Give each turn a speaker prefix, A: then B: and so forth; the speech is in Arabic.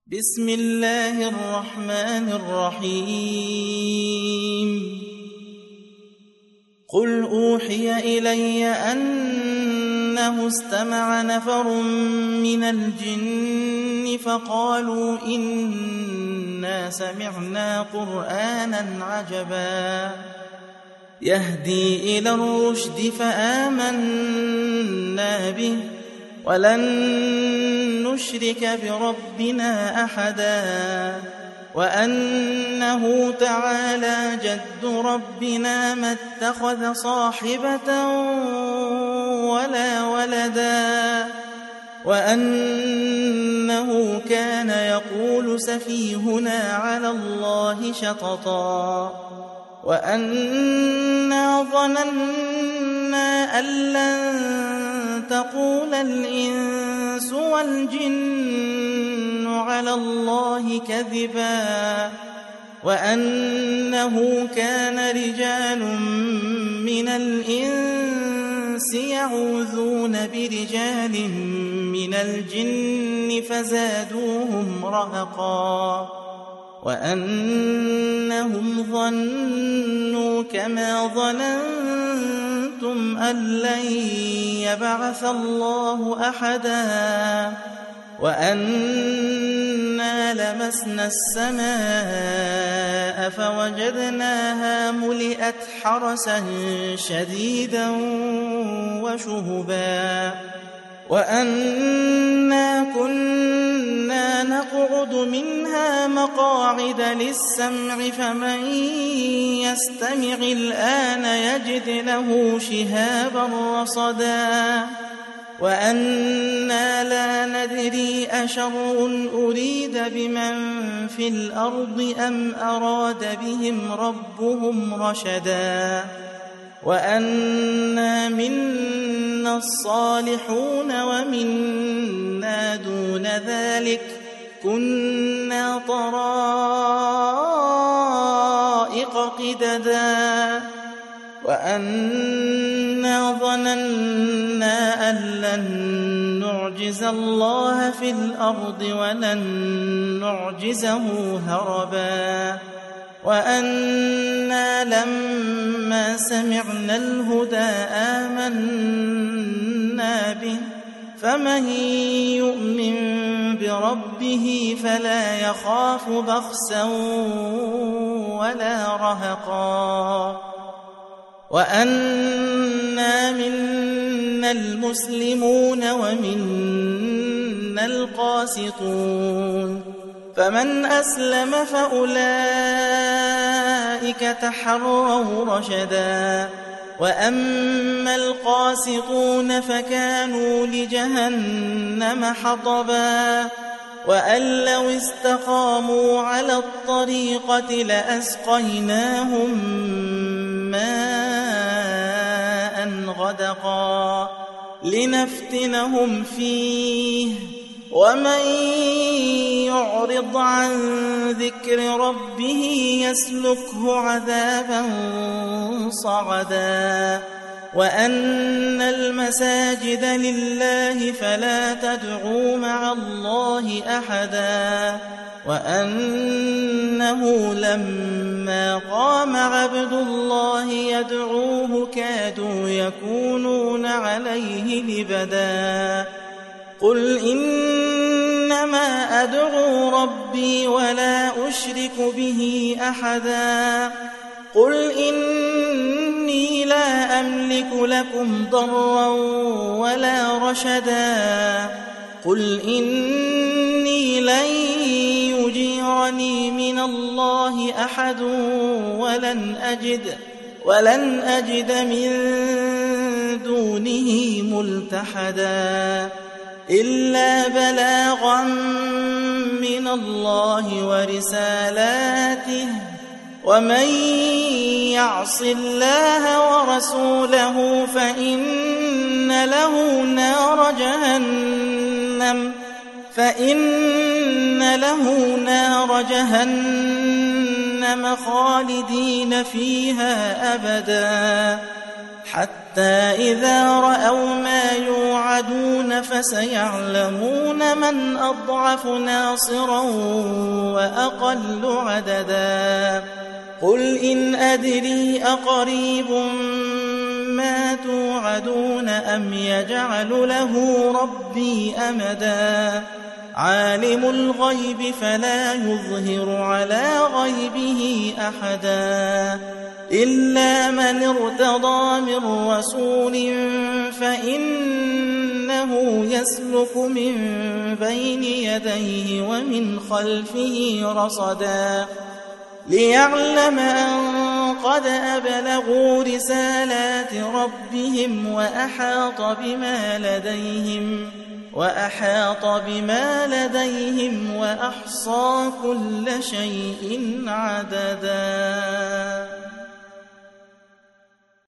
A: بسم الله الرحمن الرحيم قل أوحي إلي أنه استمع نفر من الجن فقالوا إنا سمعنا قرآنا عجبا يهدي إلى الرشد فآمنا به ولن نشرك بربنا أحدا وأنه تعالى جد ربنا ما اتخذ صاحبة ولا ولدا وأنه كان يقول سفيهنا على الله شططا وأنا ظننا أن لن تقول الإنس والجن على الله كذبا وأنه كان رجال من الإنس يعوذون برجال من الجن فزادوهم رهقا وأنهم ظنوا كما ظننتم أن لن يبعث الله أحدا وأنا لمسنا السماء فوجدناها ملئت حرسا شديدا وشهبا وأنا كنا نقعد منها مقاعد للسمع فمن يستمع الآن يجد له شهابا رصدا وأنا لا ندري أشر أريد بمن في الأرض أم أراد بهم ربهم رشدا وأنا منا الصالحون ومنا دون ذلك كنا طرائق قددا وأنا ظننا أن لن نعجز الله في الأرض ولن نعجزه هربا وأنا لما سمعنا الهدى آمنا به فمن يؤمن بربه فلا يخاف بخسا ولا رهقا وأنا منا المسلمون ومنا القاسطون فمن أسلم فأولئك تحروا رشدا وأما القاسطون فكانوا لجهنم حطبا وأن لو استقاموا على الطريقة لأسقيناهم ماء غدقا لنفتنهم فيه ومن يعرض عن ذكر ربه يسلكه عذابا صعدا وأن المساجد لله فلا تدعوا مع الله أحدا وأنه لما قام عبد الله يدعوه كادوا يكونون عليه لبدا قل إنما أدعو ربي ولا أشرك به أحدا قل إني لا أملك لكم ضرا ولا رشدا قل إني لن يجيرني من الله أحد ولن أجد من دونه ملتحدا إلا بلاغا من الله ورسالاته ومن يعص الله ورسوله فإن له نار جهنم خالدين فيها أبدا حتى إذا رأوا ما يوعدون فسيعلمون من أضعف ناصرا وأقل عددا قل إن أدري أقريب ما توعدون أم يجعل له ربي أمدا عالم الغيب فلا يظهر على غيبه أحدا إلا من ارتضى من رسول فإنه يسلك من بين يديه ومن خلفه رصدا ليعلم أن قد أبلغوا رسالات ربهم وأحاط بما لديهم وأحصى كل شيء عددا.